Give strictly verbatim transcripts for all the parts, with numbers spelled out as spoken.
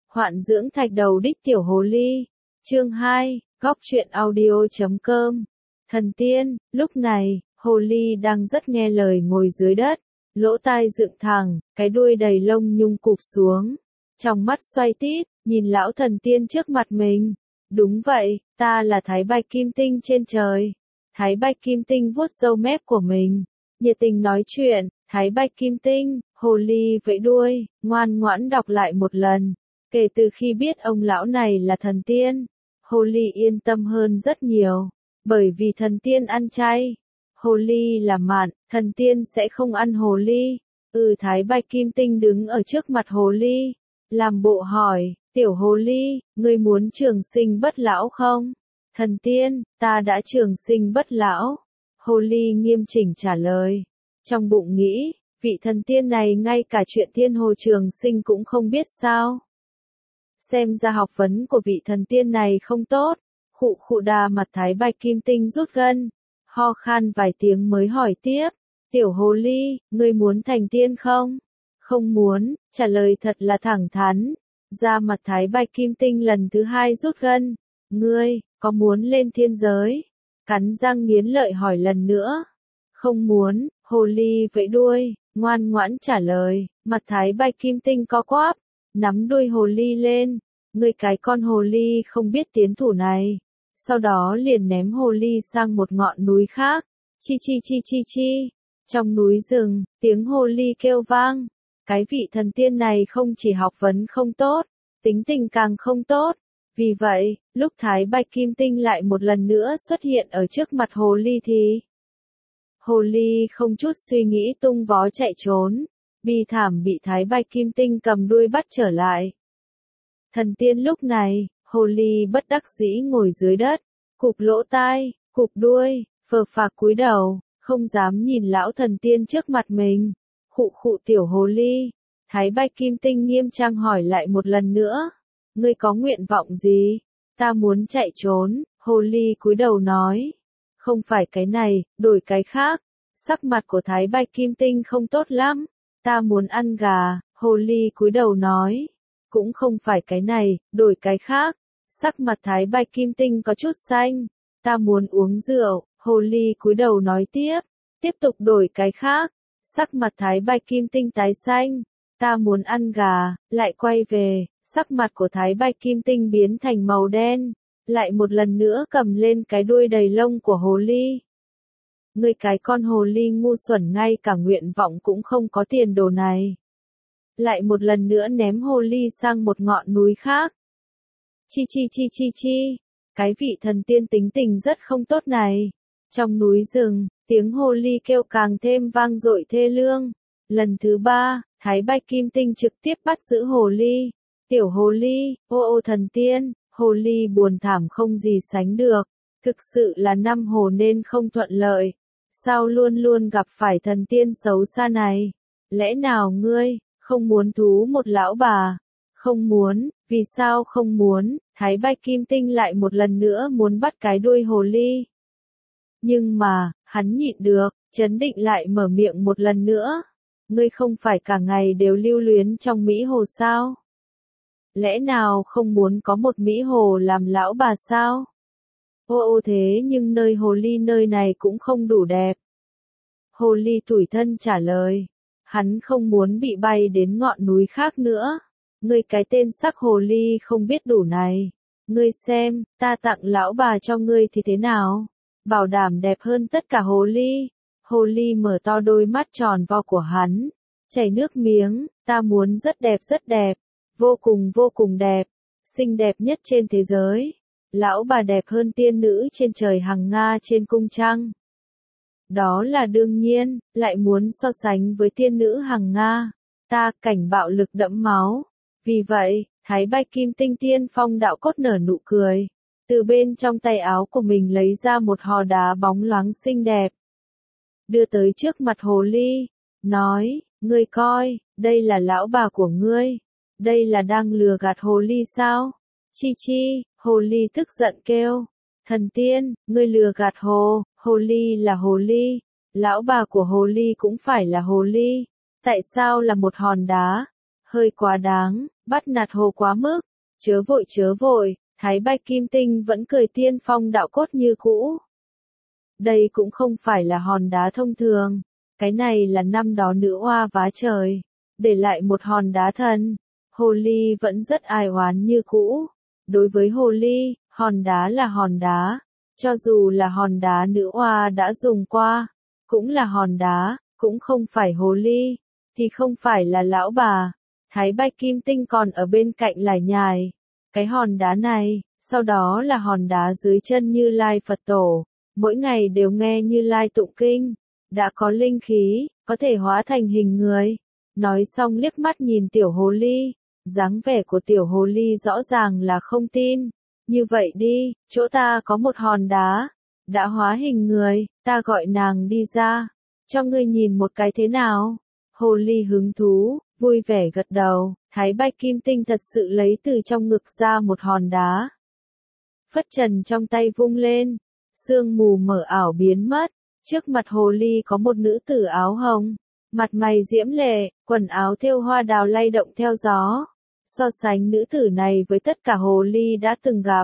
Hoạn dưỡng thạch đầu đích tiểu hồ ly. Chương hai, góc truyện audio chấm com. Thần tiên, lúc này, hồ ly đang rất nghe lời ngồi dưới đất, lỗ tai dựng thẳng, cái đuôi đầy lông nhung cụp xuống, trong mắt xoay tít, nhìn lão thần tiên trước mặt mình. Đúng vậy, ta là Thái Bạch Kim Tinh trên trời. Thái Bạch Kim Tinh vuốt râu mép của mình, nhiệt tình nói chuyện. Thái Bạch Kim Tinh, hồ ly vẫy đuôi, ngoan ngoãn đọc lại một lần. Kể từ khi biết ông lão này là thần tiên, hồ ly yên tâm hơn rất nhiều, bởi vì thần tiên ăn chay. Hồ ly là mạn, thần tiên sẽ không ăn hồ ly. Ừ, Thái Bạch Kim Tinh đứng ở trước mặt hồ ly, làm bộ hỏi, tiểu hồ ly, ngươi muốn trường sinh bất lão không? Thần tiên, ta đã trường sinh bất lão. Hồ ly nghiêm chỉnh trả lời, trong bụng nghĩ, vị thần tiên này ngay cả chuyện thiên hồ trường sinh cũng không biết sao. Xem ra học vấn của vị thần tiên này không tốt. Khụ khụ đà mặt Thái Bạch Kim Tinh rút gân, ho khan vài tiếng mới hỏi tiếp, tiểu hồ ly, ngươi muốn thành tiên không? Không muốn, trả lời thật là thẳng thắn. Da mặt Thái Bạch Kim Tinh lần thứ hai rút gân, ngươi, có muốn lên thiên giới? Cắn răng nghiến lợi hỏi lần nữa. Không muốn, hồ ly vẫy đuôi, ngoan ngoãn trả lời. Mặt Thái Bạch Kim Tinh co quắp, nắm đuôi hồ ly lên. Ngươi cái con hồ ly không biết tiến thủ này. Sau đó liền ném hồ ly sang một ngọn núi khác. Chi chi chi chi chi. Trong núi rừng, tiếng hồ ly kêu vang. Cái vị thần tiên này không chỉ học vấn không tốt, tính tình càng không tốt. Vì vậy, lúc Thái Bạch Kim Tinh lại một lần nữa xuất hiện ở trước mặt hồ ly thì hồ ly không chút suy nghĩ tung vó chạy trốn, bi thảm bị Thái Bạch Kim Tinh cầm đuôi bắt trở lại. Thần tiên lúc này, hồ ly bất đắc dĩ ngồi dưới đất, cụp lỗ tai, cụp đuôi, phờ phạc cúi đầu, không dám nhìn lão thần tiên trước mặt mình. Khụ khụ tiểu hồ ly. Thái Bạch Kim Tinh nghiêm trang hỏi lại một lần nữa. Ngươi có nguyện vọng gì? Ta muốn chạy trốn. Hồ ly cúi đầu nói. Không phải cái này, đổi cái khác. Sắc mặt của Thái Bạch Kim Tinh không tốt lắm. Ta muốn ăn gà. Hồ ly cúi đầu nói. Cũng không phải cái này, đổi cái khác. Sắc mặt Thái Bạch Kim Tinh có chút xanh. Ta muốn uống rượu. Hồ ly cúi đầu nói tiếp. Tiếp tục đổi cái khác. Sắc mặt Thái Bạch Kim Tinh tái xanh. Ta muốn ăn gà, lại quay về, sắc mặt của Thái Bạch Kim Tinh biến thành màu đen, lại một lần nữa cầm lên cái đuôi đầy lông của hồ ly. Ngươi cái con hồ ly ngu xuẩn, ngay cả nguyện vọng cũng không có tiền đồ này. Lại một lần nữa ném hồ ly sang một ngọn núi khác. Chi chi chi chi chi, cái vị thần tiên tính tình rất không tốt này. Trong núi rừng, tiếng hồ ly kêu càng thêm vang dội thê lương. Lần thứ ba, Thái Bạch Kim Tinh trực tiếp bắt giữ hồ ly. Tiểu hồ ly, ô ô thần tiên, hồ ly buồn thảm không gì sánh được. Thực sự là năm hồ nên không thuận lợi. Sao luôn luôn gặp phải thần tiên xấu xa này? Lẽ nào ngươi không muốn thú một lão bà? Không muốn, vì sao không muốn? Thái Bạch Kim Tinh lại một lần nữa muốn bắt cái đuôi hồ ly. Nhưng mà, hắn nhịn được, trấn định lại mở miệng một lần nữa. Ngươi không phải cả ngày đều lưu luyến trong Mỹ Hồ sao? Lẽ nào không muốn có một Mỹ Hồ làm lão bà sao? Ô ô thế nhưng nơi hồ ly nơi này cũng không đủ đẹp. Hồ ly tủi thân trả lời. Hắn không muốn bị bay đến ngọn núi khác nữa. Ngươi cái tên sắc hồ ly không biết đủ này. Ngươi xem, ta tặng lão bà cho ngươi thì thế nào? Bảo đảm đẹp hơn tất cả hồ ly. Hồ ly mở to đôi mắt tròn vo của hắn, chảy nước miếng. Ta muốn rất đẹp rất đẹp, vô cùng vô cùng đẹp, xinh đẹp nhất trên thế giới. Lão bà đẹp hơn tiên nữ trên trời hằng nga trên cung trăng. Đó là đương nhiên, lại muốn so sánh với tiên nữ hằng nga. Ta cảnh bạo lực đẫm máu. Vì vậy, Thái Bạch Kim Tinh tiên phong đạo cốt nở nụ cười. Từ bên trong tay áo của mình lấy ra một hòn đá bóng loáng xinh đẹp. Đưa tới trước mặt hồ ly. Nói, ngươi coi, đây là lão bà của ngươi. Đây là đang lừa gạt hồ ly sao? Chi chi, hồ ly tức giận kêu. Thần tiên, ngươi lừa gạt hồ, hồ ly là hồ ly. Lão bà của hồ ly cũng phải là hồ ly. Tại sao là một hòn đá? hơi quá đáng, bắt nạt hồ quá mức, chớ vội chớ vội, Thái Bạch Kim Tinh vẫn cười tiên phong đạo cốt như cũ. Đây cũng không phải là hòn đá thông thường, cái này là năm đó nữ oa vá trời, để lại một hòn đá thần. Hồ ly vẫn rất ai oán như cũ. Đối với hồ ly, hòn đá là hòn đá, cho dù là hòn đá nữ oa đã dùng qua, cũng là hòn đá, cũng không phải hồ ly, thì không phải là lão bà. Thái Bạch Kim Tinh còn ở bên cạnh lải nhải. Cái hòn đá này, sau đó là hòn đá dưới chân Như Lai Phật Tổ, mỗi ngày đều nghe Như Lai tụng kinh, đã có linh khí, có thể hóa thành hình người. Nói xong liếc mắt nhìn tiểu hồ ly, dáng vẻ của tiểu hồ ly rõ ràng là không tin. Như vậy đi, chỗ ta có một hòn đá, đã hóa hình người, ta gọi nàng đi ra, cho ngươi nhìn một cái thế nào. Hồ ly hứng thú, vui vẻ gật đầu, Thái Bạch Kim Tinh thật sự lấy từ trong ngực ra một hòn đá. Phất trần trong tay vung lên, sương mù mờ ảo biến mất, trước mặt hồ ly có một nữ tử áo hồng, mặt mày diễm lệ, quần áo thêu hoa đào lay động theo gió. So sánh nữ tử này với tất cả hồ ly đã từng gặp,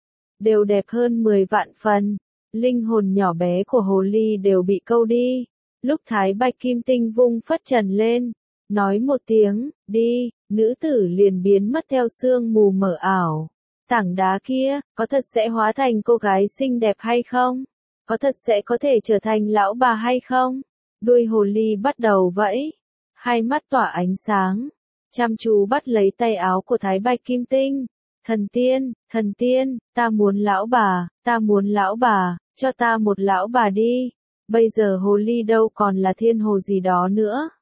đều đẹp hơn mười vạn phần, linh hồn nhỏ bé của hồ ly đều bị câu đi. Lúc Thái Bạch Kim Tinh vung phất trần lên, nói một tiếng, đi, nữ tử liền biến mất theo sương mù mờ ảo. Tảng đá kia, có thật sẽ hóa thành cô gái xinh đẹp hay không? Có thật sẽ có thể trở thành lão bà hay không? Đuôi hồ ly bắt đầu vẫy, hai mắt tỏa ánh sáng, chăm chú bắt lấy tay áo của Thái Bạch Kim Tinh. Thần tiên, thần tiên, ta muốn lão bà, ta muốn lão bà, cho ta một lão bà đi. Bây giờ hồ ly đâu còn là thiên hồ gì đó nữa.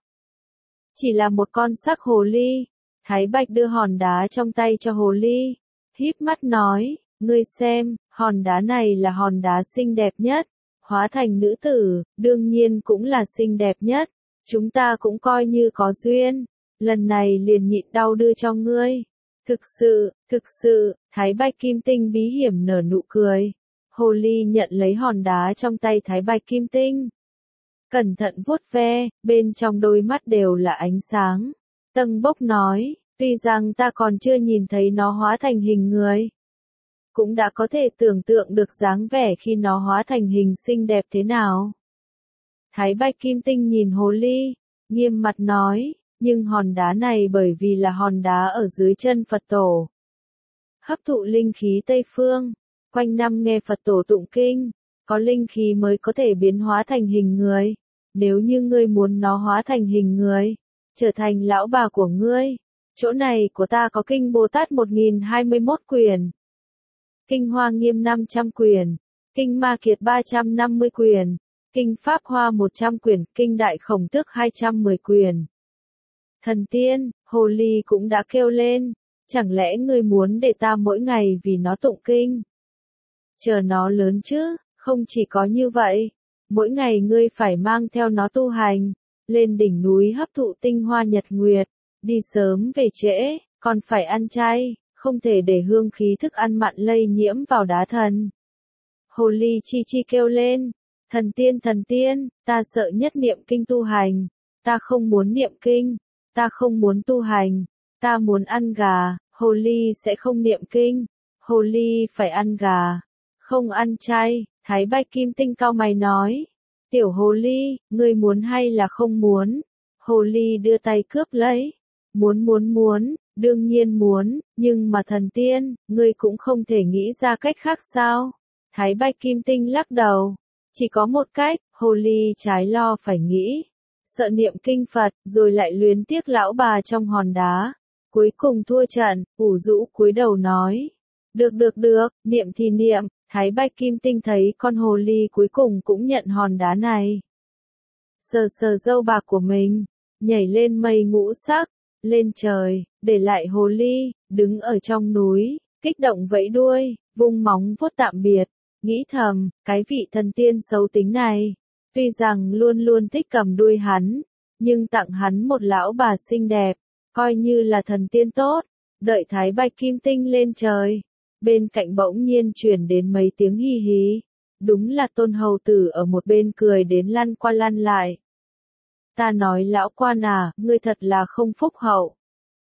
Chỉ là một con sắc hồ ly. Thái Bạch đưa hòn đá trong tay cho hồ ly, híp mắt nói, ngươi xem, hòn đá này là hòn đá xinh đẹp nhất, hóa thành nữ tử, đương nhiên cũng là xinh đẹp nhất, chúng ta cũng coi như có duyên, lần này liền nhịn đau đưa cho ngươi. Thực sự, thực sự, Thái Bạch Kim Tinh bí hiểm nở nụ cười. Hồ ly nhận lấy hòn đá trong tay Thái Bạch Kim Tinh, cẩn thận vuốt ve, bên trong đôi mắt đều là ánh sáng. Tâng Bốc nói, tuy rằng ta còn chưa nhìn thấy nó hóa thành hình người, cũng đã có thể tưởng tượng được dáng vẻ khi nó hóa thành hình xinh đẹp thế nào. Thái Bạch Kim Tinh nhìn hồ ly, nghiêm mặt nói, nhưng hòn đá này bởi vì là hòn đá ở dưới chân Phật Tổ, hấp thụ linh khí Tây Phương, quanh năm nghe Phật Tổ tụng kinh, có linh khí mới có thể biến hóa thành hình người. Nếu như ngươi muốn nó hóa thành hình người, trở thành lão bà của ngươi, chỗ này của ta có kinh Bồ Tát một nghìn hai mươi mốt quyển, kinh Hoa Nghiêm năm trăm quyển, kinh Ma Kiệt ba trăm năm mươi quyển, kinh Pháp Hoa một trăm quyển, kinh Đại Khổng Tước hai trăm mười quyển. Thần tiên, hồ ly cũng đã kêu lên, chẳng lẽ ngươi muốn để ta mỗi ngày vì nó tụng kinh? Chờ nó lớn chứ, không chỉ có như vậy, mỗi ngày ngươi phải mang theo nó tu hành, lên đỉnh núi hấp thụ tinh hoa nhật nguyệt, đi sớm về trễ, còn phải ăn chay, không thể để hương khí thức ăn mặn lây nhiễm vào đá thần. Hồ ly chi chi kêu lên, thần tiên thần tiên, ta sợ nhất niệm kinh tu hành, ta không muốn niệm kinh, ta không muốn tu hành, ta muốn ăn gà. Hồ ly sẽ không niệm kinh, hồ ly phải ăn gà, không ăn chay. Thái Bạch Kim Tinh cau mày nói, tiểu hồ ly, ngươi muốn hay là không muốn? Hồ ly đưa tay cướp lấy, muốn muốn muốn, đương nhiên muốn, nhưng mà thần tiên, ngươi cũng không thể nghĩ ra cách khác sao? Thái Bạch Kim Tinh lắc đầu, chỉ có một cách. Hồ ly trái lo phải nghĩ, sợ niệm kinh Phật, rồi lại luyến tiếc lão bà trong hòn đá. Cuối cùng thua trận, ủ rũ cúi đầu nói, được được được, niệm thì niệm. Thái Bạch Kim Tinh thấy con hồ ly cuối cùng cũng nhận hòn đá này. Sờ sờ râu bạc của mình, nhảy lên mây ngũ sắc, lên trời, để lại hồ ly, đứng ở trong núi, kích động vẫy đuôi, vung móng vuốt tạm biệt, nghĩ thầm, cái vị thần tiên xấu tính này, tuy rằng luôn luôn thích cầm đuôi hắn, nhưng tặng hắn một lão bà xinh đẹp, coi như là thần tiên tốt. Đợi Thái Bạch Kim Tinh lên trời, bên cạnh bỗng nhiên truyền đến mấy tiếng hì hí, đúng là Tôn hầu tử ở một bên cười đến lăn qua lăn lại. Ta nói lão quan à, ngươi thật là không phúc hậu,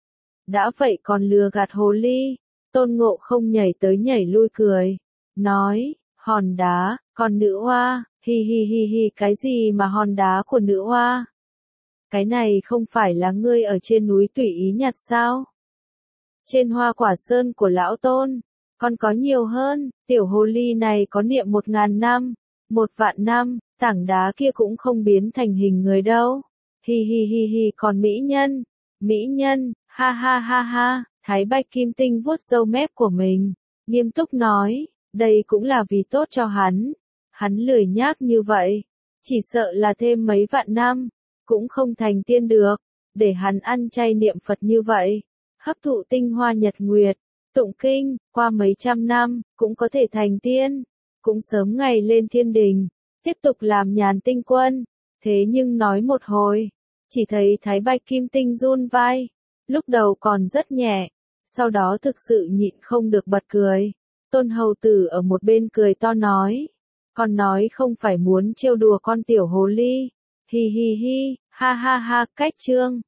đã vậy còn lừa gạt hồ ly. Tôn Ngộ Không nhảy tới nhảy lui cười, nói, hòn đá, còn nữ oa, hi hi hi hi, cái gì mà hòn đá của nữ oa? Cái này không phải là ngươi ở trên núi tùy ý nhặt sao? Trên hoa quả sơn của lão Tôn, còn có nhiều hơn, tiểu hồ ly này có niệm một ngàn năm, một vạn năm, tảng đá kia cũng không biến thành hình người đâu. Hi hi hi hi, còn mỹ nhân, mỹ nhân, ha ha ha ha, Thái Bạch Kim Tinh vuốt râu mép của mình, nghiêm túc nói, đây cũng là vì tốt cho hắn. Hắn lười nhác như vậy, chỉ sợ là thêm mấy vạn năm, cũng không thành tiên được, để hắn ăn chay niệm Phật như vậy, hấp thụ tinh hoa nhật nguyệt, tụng kinh, qua mấy trăm năm, cũng có thể thành tiên, cũng sớm ngày lên thiên đình, tiếp tục làm nhàn tinh quân. Thế nhưng nói một hồi, chỉ thấy Thái Bạch Kim Tinh run vai, lúc đầu còn rất nhẹ, sau đó thực sự nhịn không được bật cười. Tôn Hầu Tử ở một bên cười to nói, con nói không phải muốn trêu đùa con tiểu hồ ly, hi hi hi, ha ha ha, cách chương.